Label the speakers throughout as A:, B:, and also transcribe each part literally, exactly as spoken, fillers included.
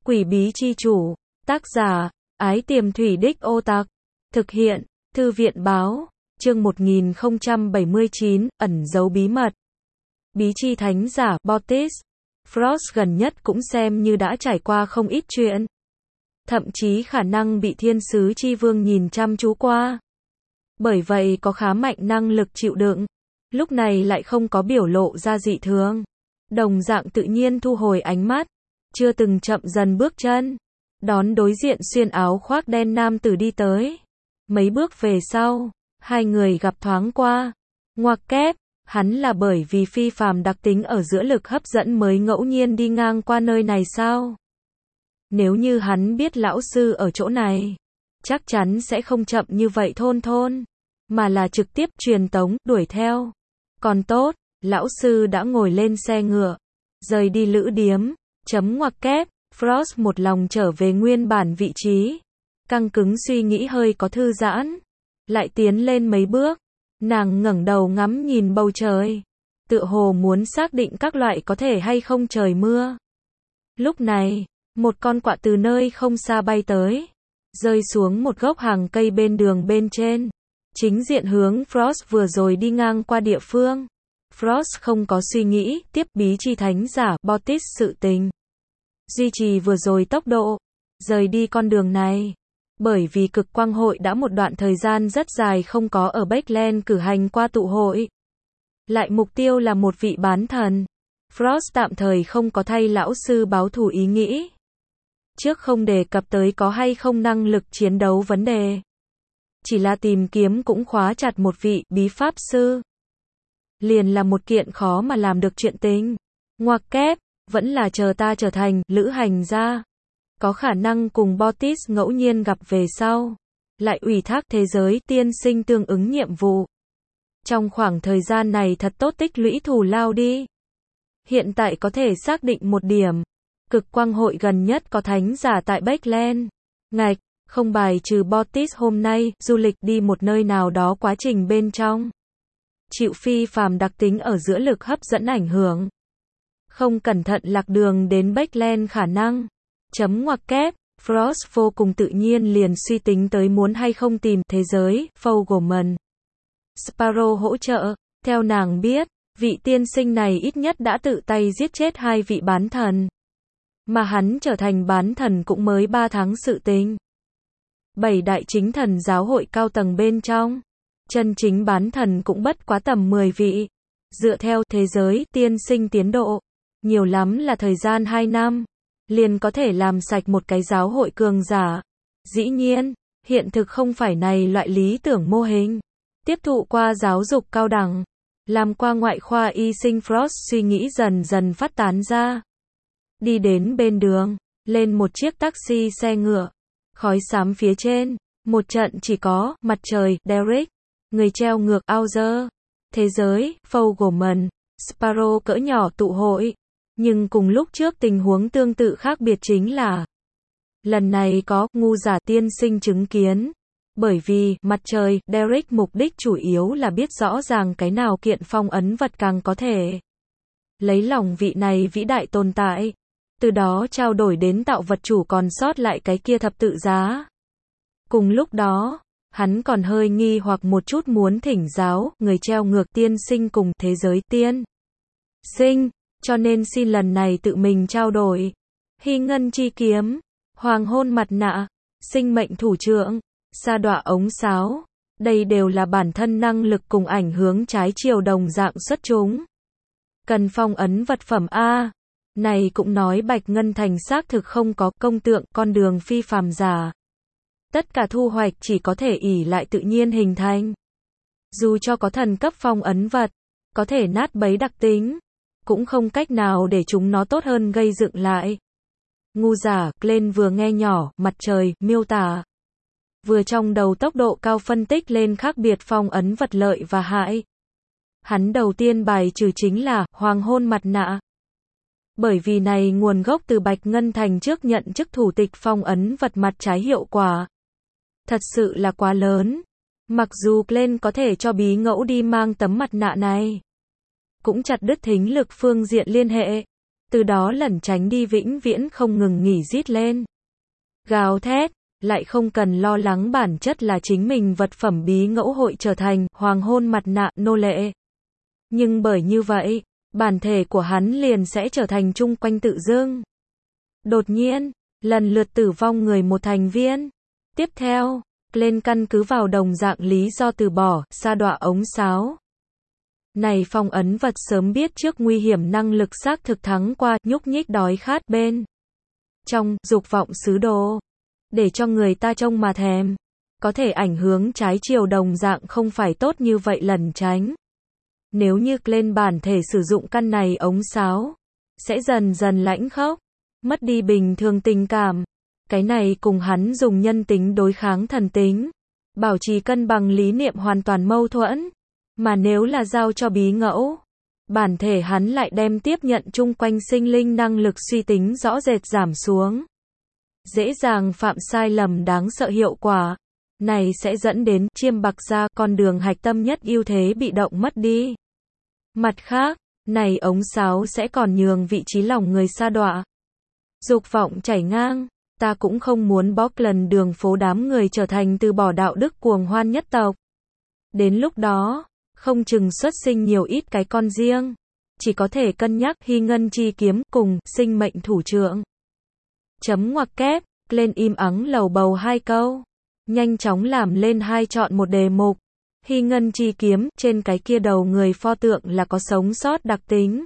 A: Quỷ bí chi chủ, tác giả, Ái Tiềm Thủy Đích Ô Tặc, thực hiện, Thư viện báo, chương một nghìn không trăm bảy mươi chín, ẩn giấu bí mật. Bí chi thánh giả, Bottis, Frost gần nhất cũng xem như đã trải qua không ít chuyện. Thậm chí khả năng bị thiên sứ chi vương nhìn chăm chú qua. Bởi vậy có khá mạnh năng lực chịu đựng. Lúc này lại không có biểu lộ ra dị thường. Đồng dạng tự nhiên thu hồi ánh mắt. Chưa từng chậm dần bước chân. Đón đối diện xuyên áo khoác đen nam tử đi tới. Mấy bước về sau, hai người gặp thoáng qua. Ngoặc kép, hắn là bởi vì phi phàm đặc tính ở giữa lực hấp dẫn mới ngẫu nhiên đi ngang qua nơi này sao? Nếu như hắn biết lão sư ở chỗ này, chắc chắn sẽ không chậm như vậy thôn thôn, mà là trực tiếp truyền tống, đuổi theo. Còn tốt, lão sư đã ngồi lên xe ngựa, rời đi lữ điếm, chấm ngoặc kép, Frost một lòng trở về nguyên bản vị trí. Căng cứng suy nghĩ hơi có thư giãn, lại tiến lên mấy bước, nàng ngẩng đầu ngắm nhìn bầu trời, tựa hồ muốn xác định các loại có thể hay không trời mưa. Lúc này, một con quạ từ nơi không xa bay tới, rơi xuống một gốc hàng cây bên đường bên trên, chính diện hướng Frost vừa rồi đi ngang qua địa phương. Frost không có suy nghĩ, tiếp bí chi thánh giả, Bottis sự tình. Duy trì vừa rồi tốc độ, rời đi con đường này. Bởi vì cực quang hội đã một đoạn thời gian rất dài không có ở Backland cử hành qua tụ hội. Lại mục tiêu là một vị bán thần. Frost tạm thời không có thay lão sư báo thù ý nghĩ. Trước không đề cập tới có hay không năng lực chiến đấu vấn đề. Chỉ là tìm kiếm cũng khóa chặt một vị bí pháp sư. Liền là một kiện khó mà làm được chuyện tình. Ngoặc kép, vẫn là chờ ta trở thành lữ hành gia. Có khả năng cùng Bottis ngẫu nhiên gặp về sau. Lại ủy thác thế giới tiên sinh tương ứng nhiệm vụ. Trong khoảng thời gian này thật tốt tích lũy thù lao đi. Hiện tại có thể xác định một điểm. Cực quang hội gần nhất có thánh giả tại Backland. Ngạch, không bài trừ Bottis hôm nay, du lịch đi một nơi nào đó quá trình bên trong. Chịu phi phàm đặc tính ở giữa lực hấp dẫn ảnh hưởng. Không cẩn thận lạc đường đến Backland khả năng. Chấm ngoặc kép, Frost vô cùng tự nhiên liền suy tính tới muốn hay không tìm thế giới, Fogelman. Sparrow hỗ trợ, theo nàng biết, vị tiên sinh này ít nhất đã tự tay giết chết hai vị bán thần. Mà hắn trở thành bán thần cũng mới ba tháng sự tình. Bảy đại chính thần giáo hội cao tầng bên trong. Chân chính bán thần cũng bất quá tầm mười vị. Dựa theo thế giới tiên sinh tiến độ, nhiều lắm là thời gian hai năm. Liền có thể làm sạch một cái giáo hội cường giả. Dĩ nhiên, hiện thực không phải này loại lý tưởng mô hình. Tiếp thụ qua giáo dục cao đẳng, làm qua ngoại khoa y sinh. Frost suy nghĩ dần dần phát tán ra. Đi đến bên đường, lên một chiếc taxi xe ngựa. Khói xám phía trên, một trận chỉ có mặt trời, Derek, người treo ngược Auger, thế giới, Fogelman, Sparrow cỡ nhỏ tụ hội. Nhưng cùng lúc trước tình huống tương tự khác biệt chính là lần này có ngu giả tiên sinh chứng kiến. Bởi vì mặt trời, Derek mục đích chủ yếu là biết rõ ràng cái nào kiện phong ấn vật càng có thể lấy lòng vị này vĩ đại tồn tại. Từ đó trao đổi đến tạo vật chủ còn sót lại cái kia thập tự giá. Cùng lúc đó, hắn còn hơi nghi hoặc một chút muốn thỉnh giáo người treo ngược tiên sinh cùng thế giới tiên sinh. Cho nên xin lần này tự mình trao đổi. Hy ngân chi kiếm, hoàng hôn mặt nạ, sinh mệnh thủ trượng, sa đọa ống sáo. Đây đều là bản thân năng lực cùng ảnh hướng trái chiều đồng dạng xuất chúng. Cần phong ấn vật phẩm A. Này cũng nói Bạch Ngân Thành xác thực không có công tượng con đường phi phàm giả. Tất cả thu hoạch chỉ có thể ỷ lại tự nhiên hình thành. Dù cho có thần cấp phong ấn vật, có thể nát bấy đặc tính. Cũng không cách nào để chúng nó tốt hơn gây dựng lại. Ngu giả, Glenn vừa nghe nhỏ, mặt trời, miêu tả. Vừa trong đầu tốc độ cao phân tích lên khác biệt phong ấn vật lợi và hại. Hắn đầu tiên bài trừ chính là, hoàng hôn mặt nạ. Bởi vì này nguồn gốc từ Bạch Ngân Thành trước nhận chức thủ tịch phong ấn vật mặt trái hiệu quả. Thật sự là quá lớn. Mặc dù Glenn có thể cho bí ngẫu đi mang tấm mặt nạ này. Cũng chặt đứt thính lực phương diện liên hệ. từ đó lẩn tránh đi vĩnh viễn không ngừng nghỉ rít lên. Gào thét, lại không cần lo lắng bản chất là chính mình vật phẩm bí ngẫu hội trở thành hoàng hôn mặt nạ nô lệ. Nhưng bởi như vậy, bản thể của hắn liền sẽ trở thành chung quanh tự dưng. Đột nhiên, lần lượt tử vong người một thành viên. Tiếp theo, lên căn cứ vào đồng dạng lý do từ bỏ, sa đọa ống sáo. Này phong ấn vật sớm biết trước nguy hiểm năng lực xác thực thắng qua, nhúc nhích đói khát bên trong, dục vọng sứ đồ. Để cho người ta trông mà thèm. Có thể ảnh hưởng trái chiều đồng dạng không phải tốt như vậy lẩn tránh. Nếu như lên bản thể sử dụng căn này ống sáo, sẽ dần dần lãnh khốc, mất đi bình thường tình cảm. Cái này cùng hắn dùng nhân tính đối kháng thần tính, bảo trì cân bằng lý niệm hoàn toàn mâu thuẫn. Mà nếu là giao cho bí ngẫu, bản thể hắn lại đem tiếp nhận chung quanh sinh linh năng lực suy tính rõ rệt giảm xuống. Dễ dàng phạm sai lầm đáng sợ hiệu quả. Này sẽ dẫn đến chiêm bạc ra con đường hạch tâm nhất ưu thế bị động mất đi. Mặt khác, này ống sáo sẽ còn nhường vị trí lòng người sa đọa. Dục vọng chảy ngang, ta cũng không muốn bóp lần đường phố đám người trở thành từ bỏ đạo đức cuồng hoan nhất tộc. Đến lúc đó, không chừng xuất sinh nhiều ít cái con riêng. Chỉ có thể cân nhắc Hy Ngân Chi Kiếm cùng sinh mệnh thủ trượng. Chấm ngoặc kép, lên im ắng lầu bầu hai câu. Nhanh chóng làm lên hai chọn một đề mục. Hy Ngân Chi Kiếm, trên cái kia đầu người pho tượng là có sống sót đặc tính.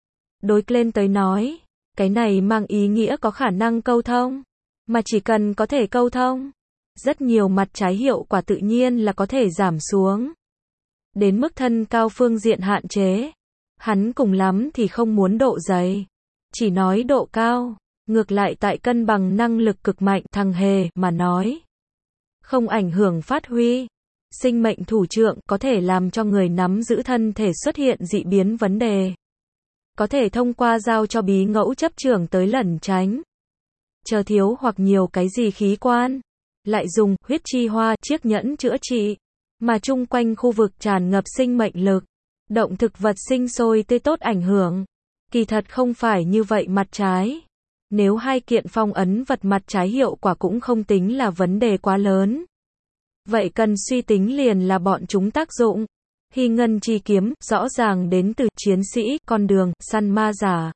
A: Đối lên tới nói, cái này mang ý nghĩa có khả năng câu thông. Mà chỉ cần có thể câu thông, rất nhiều mặt trái hiệu quả tự nhiên là có thể giảm xuống. Đến mức thân cao phương diện hạn chế. Hắn cùng lắm thì không muốn độ dày. Chỉ nói độ cao. Ngược lại tại cân bằng năng lực cực mạnh thằng hề mà nói. Không ảnh hưởng phát huy. Sinh mệnh thủ trượng có thể làm cho người nắm giữ thân thể xuất hiện dị biến vấn đề. Có thể thông qua giao cho bí ngẫu chấp trưởng tới lẩn tránh. Chờ thiếu hoặc nhiều cái gì khí quan. Lại dùng huyết chi hoa chiếc nhẫn chữa trị. Mà chung quanh khu vực tràn ngập sinh mệnh lực. Động thực vật sinh sôi tươi tốt ảnh hưởng. Kỳ thật không phải như vậy mặt trái. Nếu hai kiện phong ấn vật mặt trái hiệu quả cũng không tính là vấn đề quá lớn. Vậy cần suy tính liền là bọn chúng tác dụng. Hy Ngân Chi Kiếm rõ ràng đến từ chiến sĩ, con đường, săn ma giả.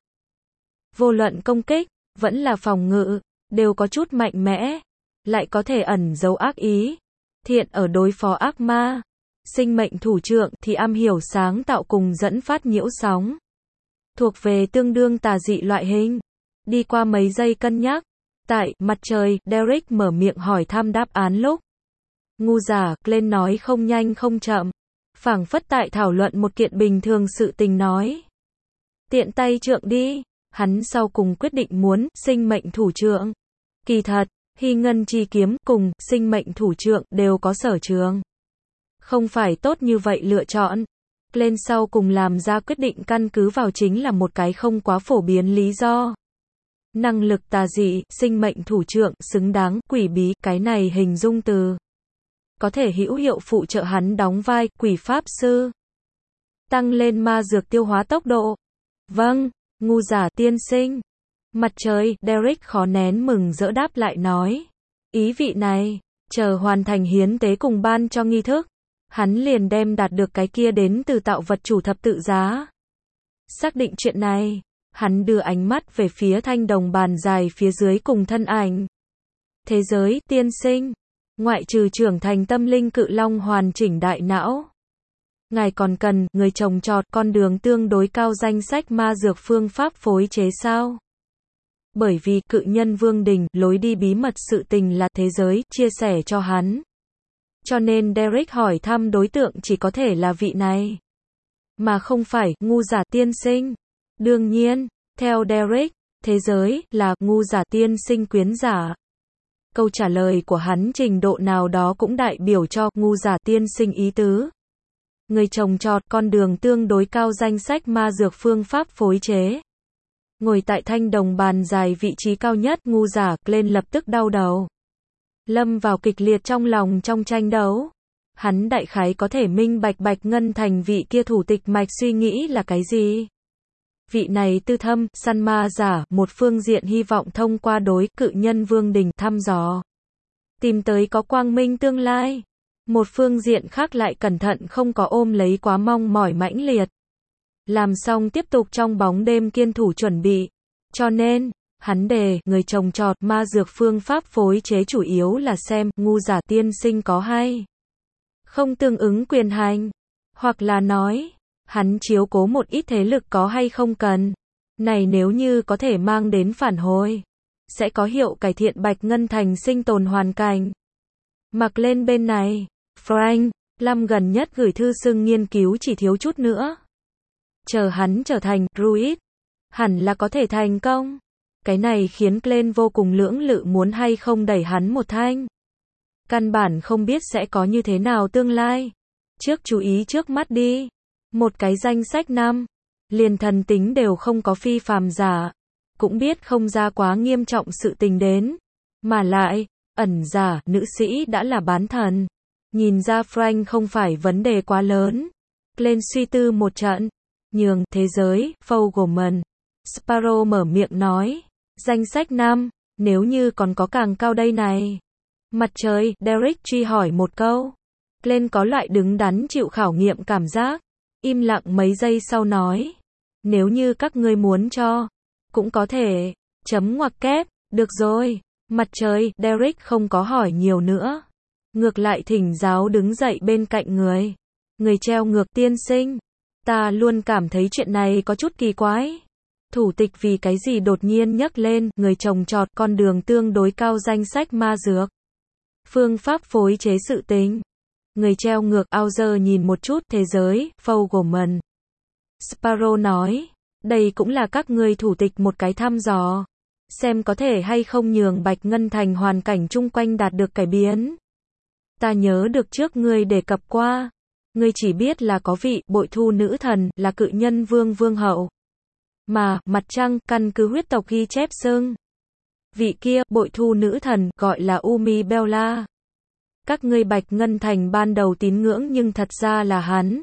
A: Vô luận công kích, vẫn là phòng ngự, đều có chút mạnh mẽ. Lại có thể ẩn giấu ác ý. Thiện ở đối phó ác ma. Sinh mệnh thủ trượng thì am hiểu sáng tạo cùng dẫn phát nhiễu sóng. Thuộc về tương đương tà dị loại hình. Đi qua mấy giây cân nhắc. Tại mặt trời, Derek mở miệng hỏi thăm đáp án lúc. Ngu giả, lên nói không nhanh không chậm. Phảng phất tại thảo luận một kiện bình thường sự tình nói. Tiện tay trượng đi. Hắn sau cùng quyết định muốn sinh mệnh thủ trượng. Kỳ thật, Hy Ngân Chi Kiếm cùng sinh mệnh thủ trượng đều có sở trường. Không phải tốt như vậy lựa chọn. Lên sau cùng làm ra quyết định căn cứ vào chính là một cái không quá phổ biến lý do. Năng lực tà dị, sinh mệnh thủ trượng, xứng đáng, quỷ bí, cái này hình dung từ. Có thể hữu hiệu phụ trợ hắn đóng vai, quỷ pháp sư. Tăng lên ma dược tiêu hóa tốc độ. Vâng, ngu giả tiên sinh. Mặt trời, Derek khó nén mừng rỡ đáp lại nói. Ý vị này, chờ hoàn thành hiến tế cùng ban cho nghi thức. Hắn liền đem đạt được cái kia đến từ tạo vật chủ thập tự giá. Xác định chuyện này. Hắn đưa ánh mắt về phía thanh đồng bàn dài phía dưới cùng thân ảnh. Thế giới, tiên sinh. Ngoại trừ trưởng thành tâm linh cự long hoàn chỉnh đại não. Ngài còn cần, người trồng trọt, con đường tương đối cao danh sách ma dược phương pháp phối chế sao? Bởi vì, cự nhân vương đình, lối đi bí mật sự tình là thế giới, chia sẻ cho hắn. Cho nên Derek hỏi thăm đối tượng chỉ có thể là vị này. Mà không phải, ngu giả tiên sinh. Đương nhiên, theo Derek, thế giới, là, ngu giả tiên sinh quyến giả. Câu trả lời của hắn trình độ nào đó cũng đại biểu cho, ngu giả tiên sinh ý tứ. Người trồng trọt, con đường tương đối cao danh sách ma dược phương pháp phối chế. Ngồi tại thanh đồng bàn dài vị trí cao nhất, ngu giả, lên lập tức đau đầu. Lâm vào kịch liệt trong lòng trong tranh đấu. Hắn đại khái có thể minh bạch Bạch Ngân Thành vị kia thủ tịch mạch suy nghĩ là cái gì. Vị này tư thâm, săn ma giả, một phương diện hy vọng thông qua đối cự nhân vương đình thăm dò, tìm tới có quang minh tương lai. Một phương diện khác lại cẩn thận không có ôm lấy quá mong mỏi mãnh liệt. Làm xong tiếp tục trong bóng đêm kiên thủ chuẩn bị. Cho nên, hắn đề, người trồng trọt ma dược phương pháp phối chế chủ yếu là xem, ngu giả tiên sinh có hay không tương ứng quyền hành. Hoặc là nói, hắn chiếu cố một ít thế lực có hay không cần. Này nếu như có thể mang đến phản hồi, sẽ có hiệu cải thiện Bạch Ngân Thành sinh tồn hoàn cảnh. Mặc lên bên này, Frank, Lâm gần nhất gửi thư xưng nghiên cứu chỉ thiếu chút nữa. Chờ hắn trở thành druid, hẳn là có thể thành công. Cái này khiến Glenn vô cùng lưỡng lự muốn hay không đẩy hắn một thanh. Căn bản không biết sẽ có như thế nào tương lai. Trước chú ý trước mắt đi. Một cái danh sách năm, liền thần tính đều không có phi phàm giả. Cũng biết không ra quá nghiêm trọng sự tình đến. Mà lại, ẩn giả, nữ sĩ đã là bán thần. Nhìn ra Frank không phải vấn đề quá lớn. Glenn suy tư một trận. Nhường, thế giới, Fogelman. Sparrow mở miệng nói. Danh sách năm, nếu như còn có càng cao đây này. Mặt trời, Derek truy hỏi một câu. Glenn có loại đứng đắn chịu khảo nghiệm cảm giác. Im lặng mấy giây sau nói. Nếu như các ngươi muốn cho, cũng có thể. Chấm ngoặc kép, được rồi. Mặt trời, Derek không có hỏi nhiều nữa. Ngược lại thỉnh giáo đứng dậy bên cạnh người. Người treo ngược tiên sinh. Ta luôn cảm thấy chuyện này có chút kỳ quái. Thủ tịch vì cái gì đột nhiên nhắc lên người trồng trọt con đường tương đối cao danh sách ma dược. Phương pháp phối chế sự tính. Người treo ngược Auger nhìn một chút thế giới, Fogelman. Sparrow nói, đây cũng là các ngươi thủ tịch một cái thăm dò. Xem có thể hay không nhường Bạch Ngân Thành hoàn cảnh chung quanh đạt được cải biến. Ta nhớ được trước ngươi đề cập qua. Ngươi chỉ biết là có vị bội thu nữ thần là cự nhân vương vương hậu. Mà, mặt trăng, căn cứ huyết tộc ghi chép xưng. Vị kia, bội thu nữ thần, gọi là Umi Bella. Các ngươi Bạch Ngân Thành ban đầu tín ngưỡng nhưng thật ra là hắn.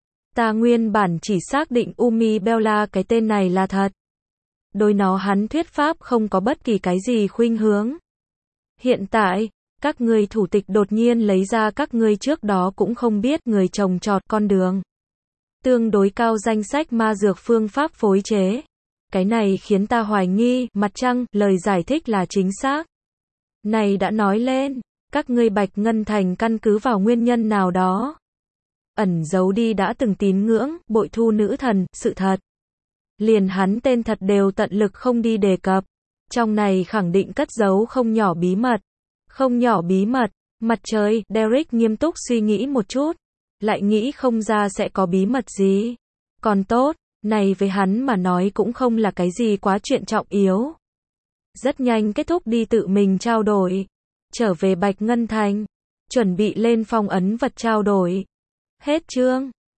A: Ta nguyên bản chỉ xác định Umi Bella cái tên này là thật. Đối nó hắn thuyết pháp không có bất kỳ cái gì khuynh hướng. Hiện tại, các ngươi thủ tịch đột nhiên lấy ra các ngươi trước đó cũng không biết người trồng trọt con đường. Tương đối cao danh sách ma dược phương pháp phối chế. Cái này khiến ta hoài nghi, mặt trăng, lời giải thích là chính xác. Này đã nói lên, các ngươi Bạch Ngân Thành căn cứ vào nguyên nhân nào đó. Ẩn giấu đi đã từng tín ngưỡng, bội thu nữ thần, sự thật. Liền hắn tên thật đều tận lực không đi đề cập. Trong này khẳng định cất giấu không nhỏ bí mật. Không nhỏ bí mật, mặt trời, Derek nghiêm túc suy nghĩ một chút. Lại nghĩ không ra sẽ có bí mật gì. Còn tốt, này với hắn mà nói cũng không là cái gì quá chuyện trọng yếu. Rất nhanh kết thúc đi tự mình trao đổi. Trở về Bạch Ngân Thành. Chuẩn bị lên phong ấn vật trao đổi. Hết chương.